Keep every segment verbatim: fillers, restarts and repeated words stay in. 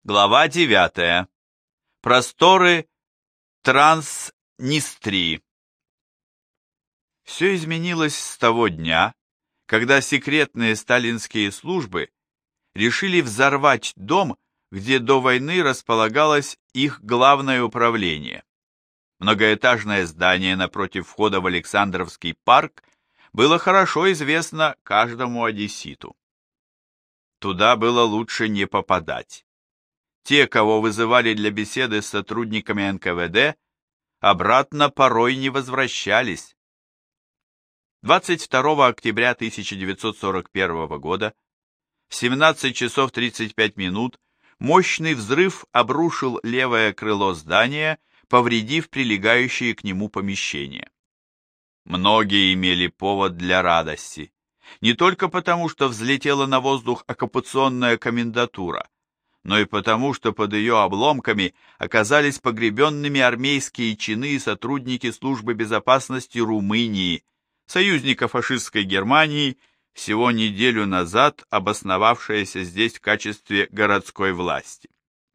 Глава девятая. Просторы Транснистрии. Все изменилось с того дня, когда секретные сталинские службы решили взорвать дом, где до войны располагалось их главное управление. Многоэтажное здание напротив входа в Александровский парк было хорошо известно каждому одесситу. Туда было лучше не попадать. Те, кого вызывали для беседы с сотрудниками эн ка вэ дэ, обратно порой не возвращались. двадцать второго октября тысяча девятьсот сорок первого года в семнадцать часов тридцать пять минут мощный взрыв обрушил левое крыло здания, повредив прилегающие к нему помещения. Многие имели повод для радости. Не только потому, что взлетела на воздух оккупационная комендатура, но и потому, что под ее обломками оказались погребенными армейские чины и сотрудники службы безопасности Румынии, союзника фашистской Германии, всего неделю назад обосновавшаяся здесь в качестве городской власти.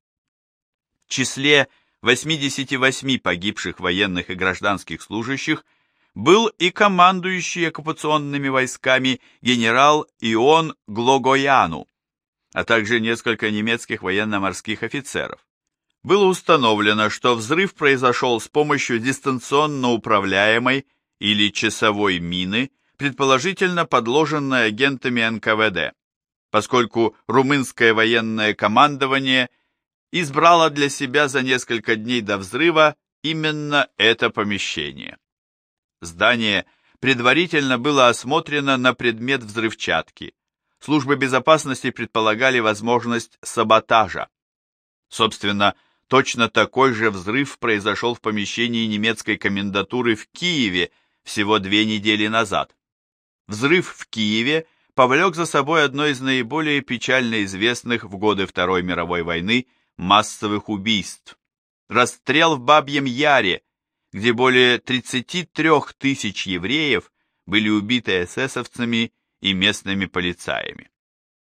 В числе восьмидесяти восьми погибших военных и гражданских служащих был и командующий оккупационными войсками генерал Ион Глогояну, а также несколько немецких военно-морских офицеров. Было установлено, что взрыв произошел с помощью дистанционно управляемой или часовой мины, предположительно подложенной агентами эн ка вэ дэ, поскольку румынское военное командование избрало для себя за несколько дней до взрыва именно это помещение. Здание предварительно было осмотрено на предмет взрывчатки. Службы безопасности предполагали возможность саботажа. Собственно, точно такой же взрыв произошел в помещении немецкой комендатуры в Киеве всего две недели назад. Взрыв в Киеве повлек за собой одно из наиболее печально известных в годы Второй мировой войны массовых убийств. Расстрел в Бабьем Яре, где более тридцати трёх тысяч евреев были убиты эсэсовцами и местными полицаями.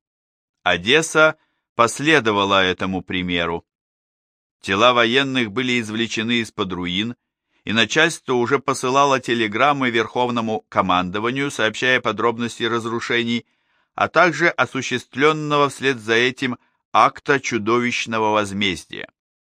Одесса последовала этому примеру. Тела военных были извлечены из-под руин, и начальство уже посылало телеграммы Верховному командованию, сообщая подробности разрушений, а также осуществленного вслед за этим акта чудовищного возмездия.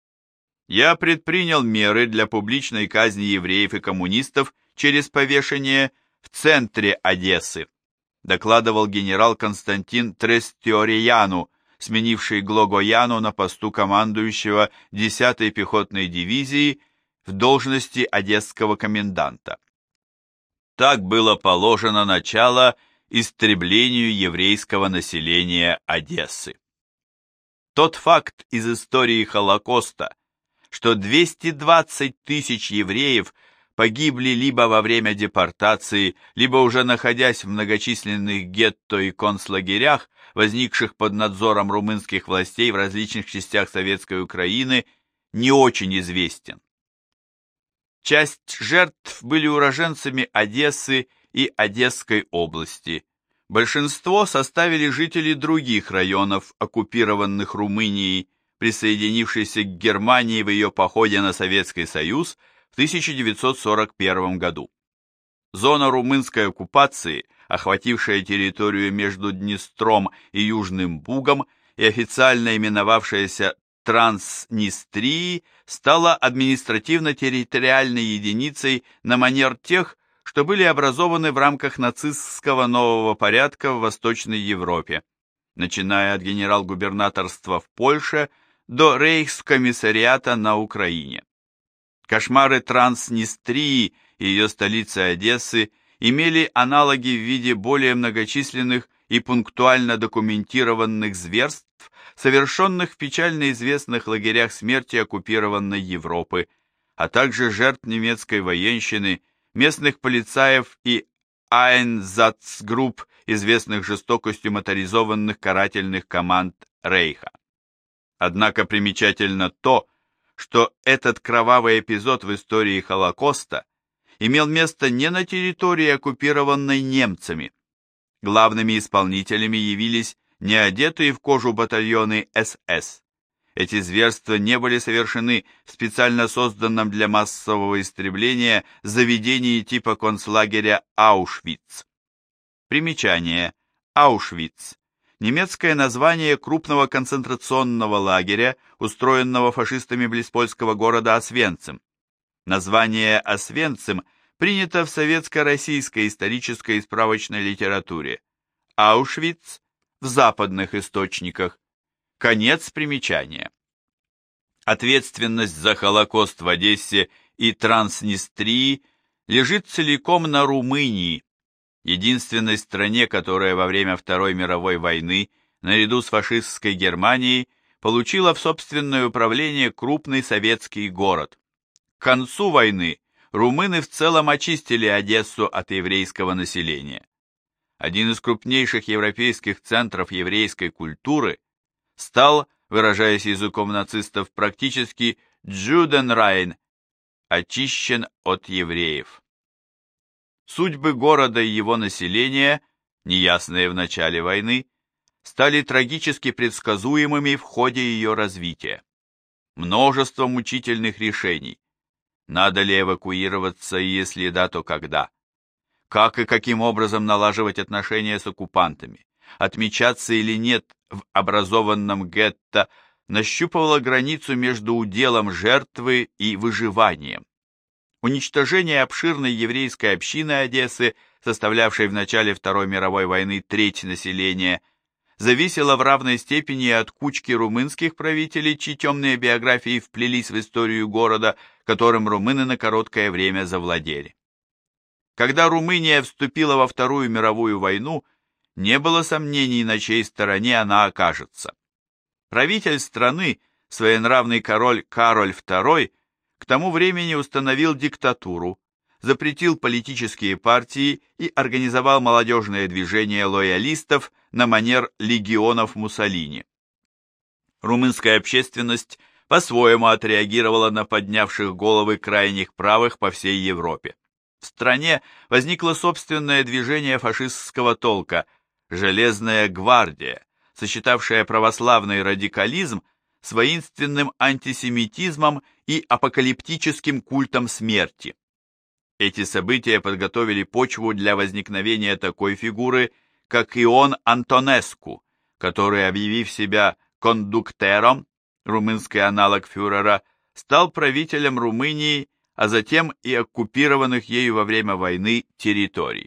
Я предпринял меры для публичной казни евреев и коммунистов через повешение в центре Одессы, докладывал генерал Константин Трестиорияну, сменивший Глогояну на посту командующего десятой пехотной дивизии в должности одесского коменданта. Так было положено начало истреблению еврейского населения Одессы. Тот факт из истории Холокоста, что двести двадцать тысяч евреев погибли либо во время депортации, либо уже находясь в многочисленных гетто и концлагерях, возникших под надзором румынских властей в различных частях Советской Украины, не очень известен. Часть жертв были уроженцами Одессы и Одесской области. Большинство составили жители других районов, оккупированных Румынией, присоединившейся к Германии в ее походе на Советский Союз в тысяча девятьсот сорок первом году. Зона румынской оккупации, охватившая территорию между Днестром и Южным Бугом и официально именовавшаяся Транснистрией, стала административно-территориальной единицей на манер тех, что были образованы в рамках нацистского нового порядка в Восточной Европе, начиная от генерал-губернаторства в Польше до рейхскомиссариата на Украине. Кошмары Транснистрии и ее столицы Одессы имели аналоги в виде более многочисленных и пунктуально документированных зверств, совершенных в печально известных лагерях смерти оккупированной Европы, а также жертв немецкой военщины, местных полицаев и айнзацгрупп, известных жестокостью моторизованных карательных команд Рейха. Однако примечательно то, что этот кровавый эпизод в истории Холокоста имел место не на территории, оккупированной немцами. Главными исполнителями явились не одетые в кожу батальоны эс эс. Эти зверства не были совершены в специально созданном для массового истребления заведении типа концлагеря Аушвиц. Примечание. Аушвиц. Немецкое название крупного концентрационного лагеря, устроенного фашистами близ польского города Освенцим. Название Освенцим принято в советско-российской исторической и справочной литературе. Аушвиц в западных источниках. Конец примечания. Ответственность за Холокост в Одессе и Транснистрии лежит целиком на Румынии, единственной стране, которая во время Второй мировой войны, наряду с фашистской Германией, получила в собственное управление крупный советский город. К концу войны румыны в целом очистили Одессу от еврейского населения. Один из крупнейших европейских центров еврейской культуры стал, выражаясь языком нацистов, практически Джуденрайн, очищен от евреев. Судьбы города и его населения, неясные в начале войны, стали трагически предсказуемыми в ходе ее развития. Множество мучительных решений. Надо ли эвакуироваться, и если да, то когда? Как и каким образом налаживать отношения с оккупантами? Отмечаться или нет в образованном гетто, нащупывала границу между уделом жертвы и выживанием. Уничтожение обширной еврейской общины Одессы, составлявшей в начале Второй мировой войны треть населения, зависело в равной степени от кучки румынских правителей, чьи темные биографии вплелись в историю города, которым румыны на короткое время завладели. Когда Румыния вступила во Вторую мировую войну, не было сомнений, на чьей стороне она окажется. Правитель страны, своенравный король Кароль второй, к тому времени установил диктатуру, запретил политические партии и организовал молодежное движение лоялистов на манер легионов Муссолини. Румынская общественность по-своему отреагировала на поднявших головы крайних правых по всей Европе. В стране возникло собственное движение фашистского толка «Железная гвардия», сочетавшая православный радикализм с воинственным антисемитизмом и апокалиптическим культом смерти. Эти события подготовили почву для возникновения такой фигуры, как Ион Антонеску, который, объявив себя кондуктером, румынский аналог фюрера, стал правителем Румынии, а затем и оккупированных ею во время войны территорий.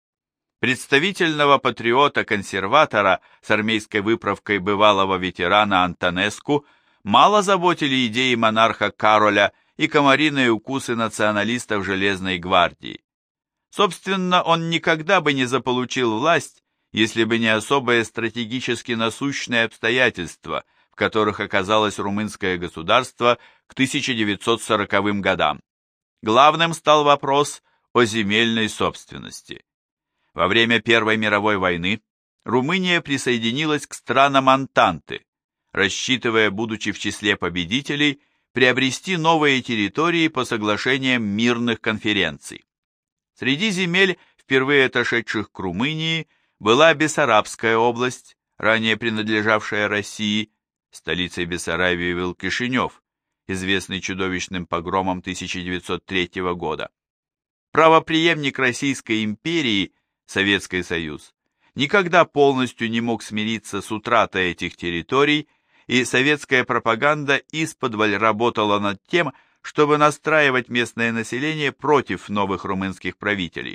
Представительного патриота-консерватора с армейской выправкой бывалого ветерана Антонеску мало заботили идеи монарха Кароля и комариные укусы националистов Железной гвардии. Собственно, он никогда бы не заполучил власть, если бы не особые стратегически насущные обстоятельства, в которых оказалось румынское государство к тысяча девятьсот сороковым годам. Главным стал вопрос о земельной собственности. Во время Первой мировой войны Румыния присоединилась к странам Антанты, рассчитывая, будучи в числе победителей, приобрести новые территории по соглашениям мирных конференций. Среди земель, впервые отошедших к Румынии, была Бессарабская область, ранее принадлежавшая России, столицей Бессарабии был Кишинев, известный чудовищным погромом тысяча девятьсот третьего года. Правопреемник Российской империи, Советский Союз, никогда полностью не мог смириться с утратой этих территорий, и советская пропаганда исподволь работала над тем, чтобы настраивать местное население против новых румынских правителей.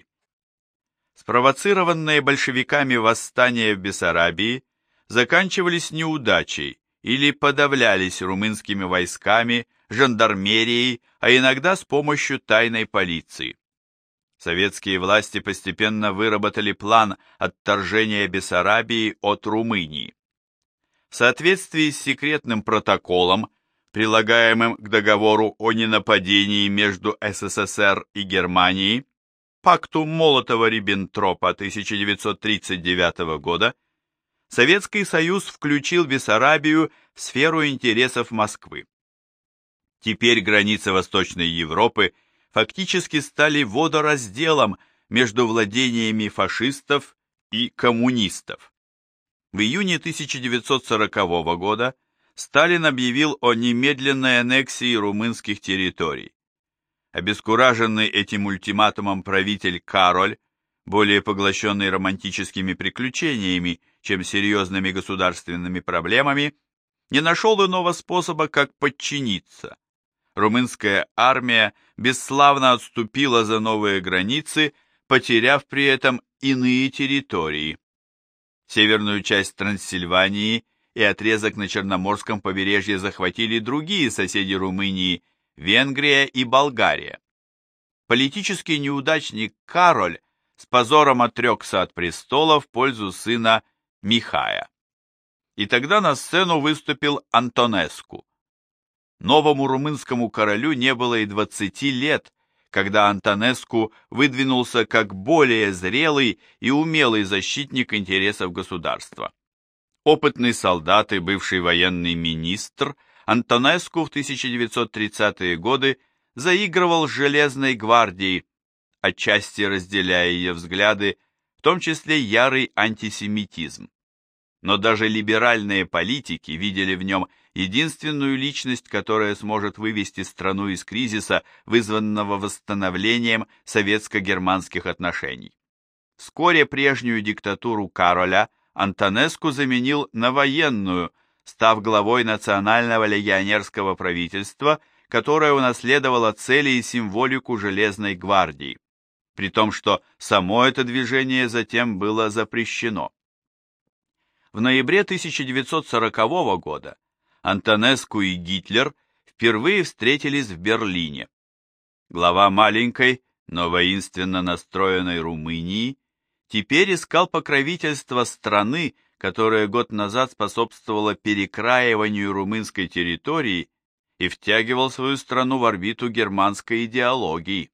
Спровоцированные большевиками восстания в Бессарабии заканчивались неудачей или подавлялись румынскими войсками, жандармерией, а иногда с помощью тайной полиции. Советские власти постепенно выработали план отторжения Бессарабии от Румынии. В соответствии с секретным протоколом, прилагаемым к договору о ненападении между СССР и Германией, пакту Молотова-Риббентропа тысяча девятьсот тридцать девятого года, Советский Союз включил Бессарабию в сферу интересов Москвы. Теперь границы Восточной Европы фактически стали водоразделом между владениями фашистов и коммунистов. В июне тысяча девятьсот сорокового года Сталин объявил о немедленной аннексии румынских территорий. Обескураженный этим ультиматумом правитель Кароль, более поглощенный романтическими приключениями, чем серьезными государственными проблемами, не нашел иного способа, как подчиниться. Румынская армия бесславно отступила за новые границы, потеряв при этом иные территории. Северную часть Трансильвании и отрезок на Черноморском побережье захватили другие соседи Румынии – Венгрия и Болгария. Политический неудачник Кароль с позором отрекся от престола в пользу сына Михая. И тогда на сцену выступил Антонеску. Новому румынскому королю не было и двадцати лет, когда Антонеску выдвинулся как более зрелый и умелый защитник интересов государства. Опытный солдат и бывший военный министр, Антонеску в тысяча девятьсот тридцатые годы заигрывал с Железной гвардией, отчасти разделяя ее взгляды, в том числе ярый антисемитизм. Но даже либеральные политики видели в нем единственную личность, которая сможет вывести страну из кризиса, вызванного восстановлением советско-германских отношений. Вскоре прежнюю диктатуру Кароля Антонеску заменил на военную, став главой национального легионерского правительства, которое унаследовало цели и символику Железной гвардии, при том, что само это движение затем было запрещено. В ноябре тысяча девятьсот сорокового года Антонеску и Гитлер впервые встретились в Берлине. Глава маленькой, но воинственно настроенной Румынии теперь искал покровительства страны, которая год назад способствовала перекраиванию румынской территории и втягивал свою страну в орбиту германской идеологии.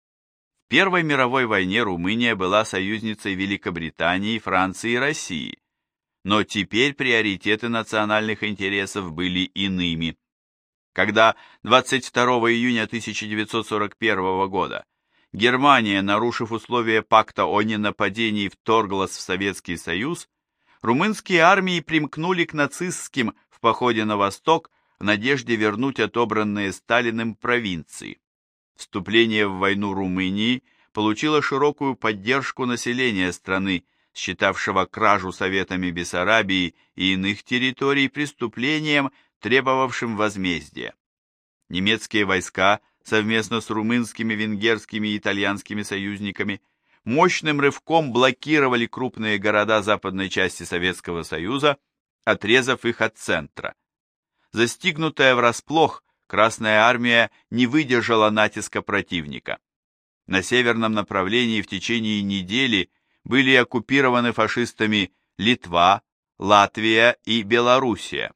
В Первой мировой войне Румыния была союзницей Великобритании, Франции и России, но теперь приоритеты национальных интересов были иными. Когда двадцать второго июня тысяча девятьсот сорок первого года Германия, нарушив условия пакта о ненападении, вторглась в Советский Союз, румынские армии примкнули к нацистским в походе на восток в надежде вернуть отобранные Сталиным провинции. Вступление в войну Румынии получило широкую поддержку населения страны, считавшего кражу Советами Бессарабии и иных территорий преступлением, требовавшим возмездия. Немецкие войска совместно с румынскими, венгерскими и итальянскими союзниками мощным рывком блокировали крупные города западной части Советского Союза, отрезав их от центра. Застигнутая врасплох, Красная Армия не выдержала натиска противника. На северном направлении в течение недели были оккупированы фашистами Литва, Латвия и Белоруссия.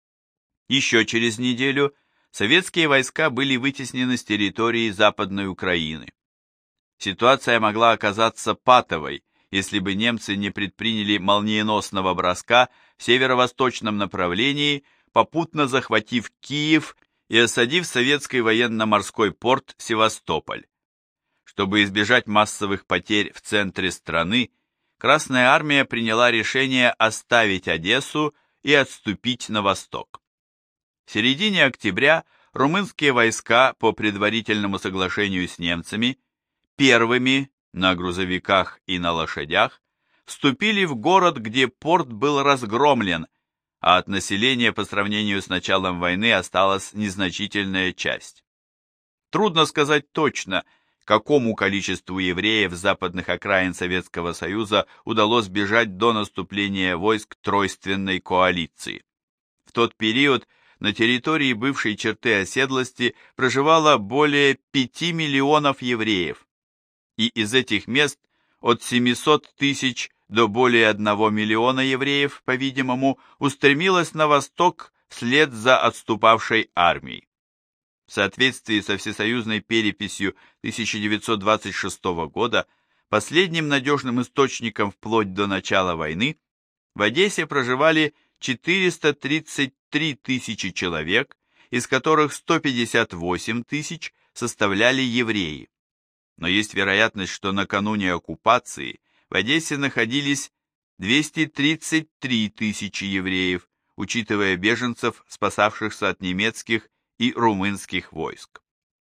Еще через неделю советские войска были вытеснены с территории Западной Украины. Ситуация могла оказаться патовой, если бы немцы не предприняли молниеносного броска в северо-восточном направлении, попутно захватив Киев и осадив советский военно-морской порт Севастополь. Чтобы избежать массовых потерь в центре страны, Красная Армия приняла решение оставить Одессу и отступить на восток. В середине октября румынские войска по предварительному соглашению с немцами первыми на грузовиках и на лошадях вступили в город, где порт был разгромлен, а от населения по сравнению с началом войны осталась незначительная часть. Трудно сказать точно, какому количеству евреев западных окраин Советского Союза удалось бежать до наступления войск Тройственной коалиции. В тот период на территории бывшей черты оседлости проживало более пяти миллионов евреев, и из этих мест от семисот тысяч до более одного миллиона евреев, по-видимому, устремилось на восток вслед за отступавшей армией. В соответствии со всесоюзной переписью тысяча девятьсот двадцать шестого года, последним надежным источником вплоть до начала войны, в Одессе проживали четыреста тридцать три тысячи человек, из которых сто пятьдесят восемь тысяч составляли евреи. Но есть вероятность, что накануне оккупации в Одессе находились двести тридцать три тысячи евреев, учитывая беженцев, спасавшихся от немецких и румынских войск.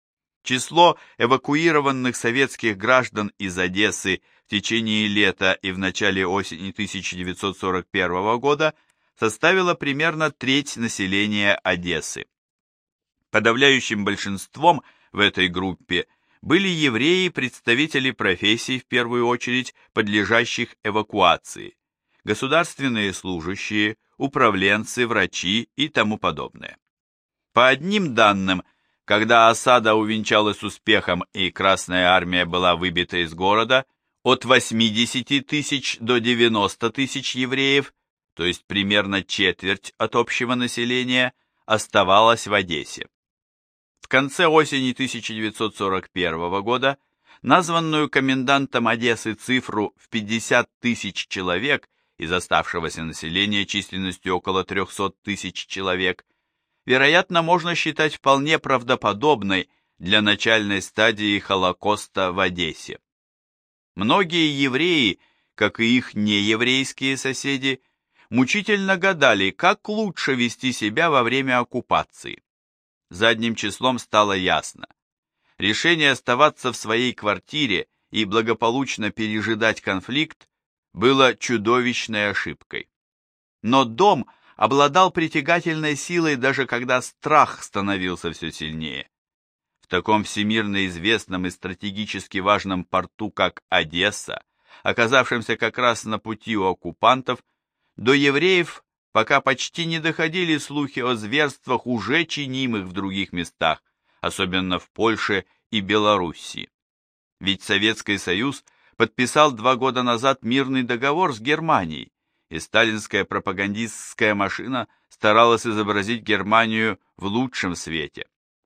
Число эвакуированных советских граждан из Одессы в течение лета и в начале осени тысяча девятьсот сорок первого года составило примерно треть населения Одессы. Подавляющим большинством в этой группе были евреи, представители профессий, в первую очередь, подлежащих эвакуации, государственные служащие, управленцы, врачи и тому подобное. По одним данным, когда осада увенчалась успехом и Красная Армия была выбита из города, от восьмидесяти тысяч до девяноста тысяч евреев, то есть примерно четверть от общего населения, оставалась в Одессе. В конце осени тысяча девятьсот сорок первого года названную комендантом Одессы цифру в пятьдесят тысяч человек из оставшегося населения численностью около трехсот тысяч человек, вероятно, можно считать вполне правдоподобной для начальной стадии Холокоста в Одессе. Многие евреи, как и их нееврейские соседи, мучительно гадали, как лучше вести себя во время оккупации. Задним числом стало ясно. Решение оставаться в своей квартире и благополучно пережидать конфликт было чудовищной ошибкой. Но дом обладал притягательной силой, даже когда страх становился все сильнее. В таком всемирно известном и стратегически важном порту, как Одесса, оказавшемся как раз на пути у оккупантов, до евреев пока почти не доходили слухи о зверствах, уже чинимых в других местах, особенно в Польше и Белоруссии. Ведь Советский Союз подписал два года назад мирный договор с Германией, и сталинская пропагандистская машина старалась изобразить Германию в лучшем свете.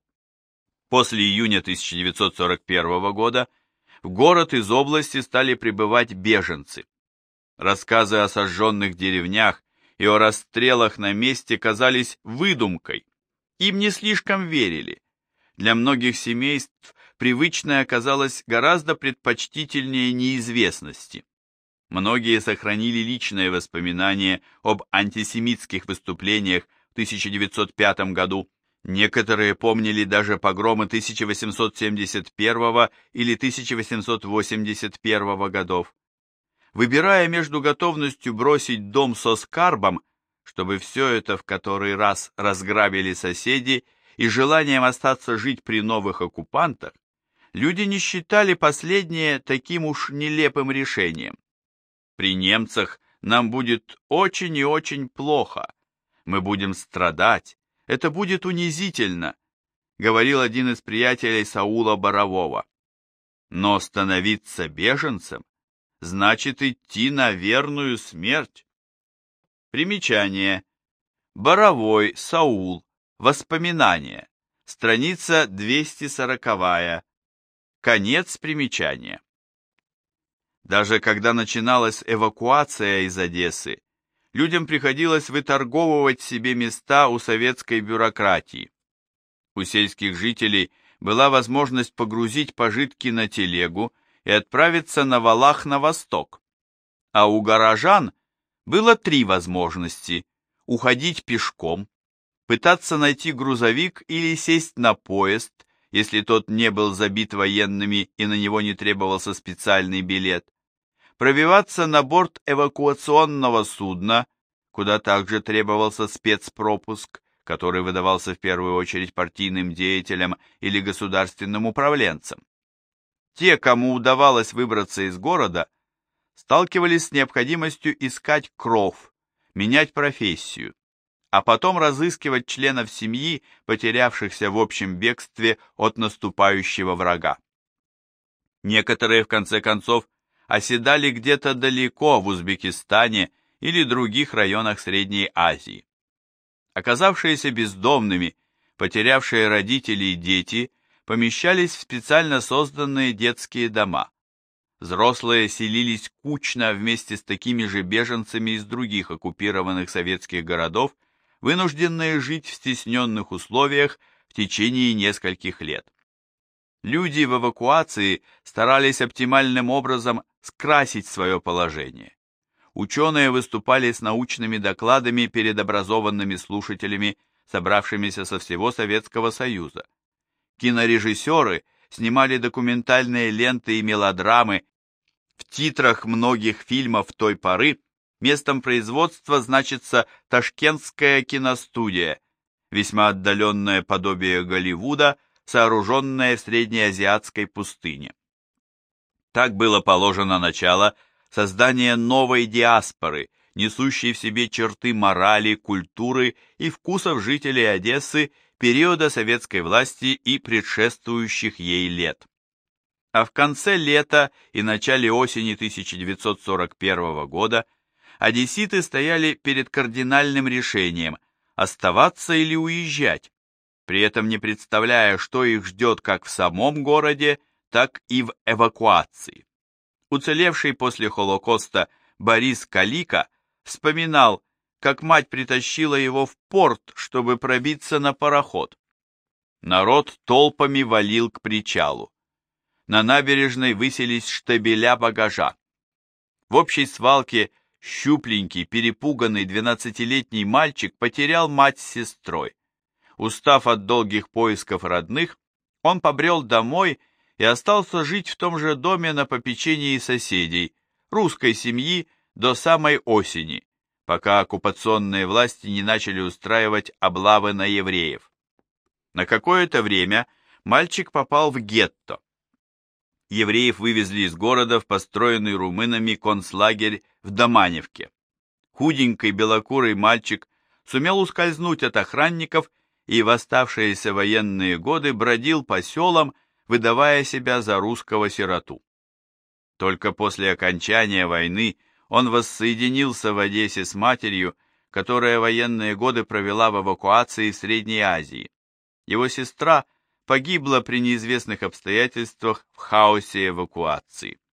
После июня тысяча девятьсот сорок первого года в город из области стали прибывать беженцы. Рассказы о сожженных деревнях и о расстрелах на месте казались выдумкой. Им не слишком верили. Для многих семейств привычное оказалось гораздо предпочтительнее неизвестности. Многие сохранили личные воспоминания об антисемитских выступлениях в тысяча девятьсот пятом году. Некоторые помнили даже погромы тысяча восемьсот семьдесят первого или тысяча восемьсот восемьдесят первого годов. Выбирая между готовностью бросить дом со скарбом, чтобы все это в который раз разграбили соседи, и желанием остаться жить при новых оккупантах, люди не считали последнее таким уж нелепым решением. При немцах нам будет очень и очень плохо, мы будем страдать, это будет унизительно, говорил один из приятелей Саула Борового. Но становиться беженцем значит идти на верную смерть. Примечание. Боровой, Саул. Воспоминания. Страница двести сороковая. Конец примечания. Даже когда начиналась эвакуация из Одессы, людям приходилось выторговывать себе места у советской бюрократии. У сельских жителей была возможность погрузить пожитки на телегу и отправиться на валах на восток. А у горожан было три возможности: уходить пешком, пытаться найти грузовик или сесть на поезд, если тот не был забит военными и на него не требовался специальный билет, пробиваться на борт эвакуационного судна, куда также требовался спецпропуск, который выдавался в первую очередь партийным деятелям или государственным управленцам. Те, кому удавалось выбраться из города, сталкивались с необходимостью искать кров, менять профессию, а потом разыскивать членов семьи, потерявшихся в общем бегстве от наступающего врага. Некоторые, в конце концов, оседали где-то далеко в Узбекистане или других районах Средней Азии. Оказавшиеся бездомными, потерявшие родителей и дети, помещались в специально созданные детские дома. Взрослые селились кучно вместе с такими же беженцами из других оккупированных советских городов, вынужденные жить в стесненных условиях в течение нескольких лет. Люди в эвакуации старались оптимальным образом скрасить свое положение. ученые выступали с научными докладами перед образованными слушателями, собравшимися со всего Советского Союза. Кинорежиссеры снимали документальные ленты и мелодрамы. В титрах многих фильмов той поры местом производства значится Ташкентская киностудия, весьма отдаленное подобие Голливуда, сооруженное в среднеазиатской пустыне. Так было положено начало создания новой диаспоры, несущей в себе черты морали, культуры и вкусов жителей Одессы периода советской власти и предшествующих ей лет. А в конце лета и начале осени тысяча девятьсот сорок первого года одесситы стояли перед кардинальным решением – оставаться или уезжать, при этом не представляя, что их ждет как в самом городе, так и в эвакуации. Уцелевший после Холокоста Борис Калика вспоминал, как мать притащила его в порт, чтобы пробиться на пароход. Народ толпами валил к причалу. На набережной высились штабеля багажа. В общей свалке щупленький, перепуганный двенадцатилетний мальчик потерял мать с сестрой. Устав от долгих поисков родных, он побрел домой и остался жить в том же доме на попечении соседей, русской семьи, до самой осени, пока оккупационные власти не начали устраивать облавы на евреев. На какое-то время мальчик попал в гетто. Евреев вывезли из города в построенный румынами концлагерь в Доманевке. Худенький белокурый мальчик сумел ускользнуть от охранников и в оставшиеся военные годы бродил по селам, выдавая себя за русского сироту. Только после окончания войны он воссоединился в Одессе с матерью, которая военные годы провела в эвакуации в Средней Азии. Его сестра погибла при неизвестных обстоятельствах в хаосе эвакуации.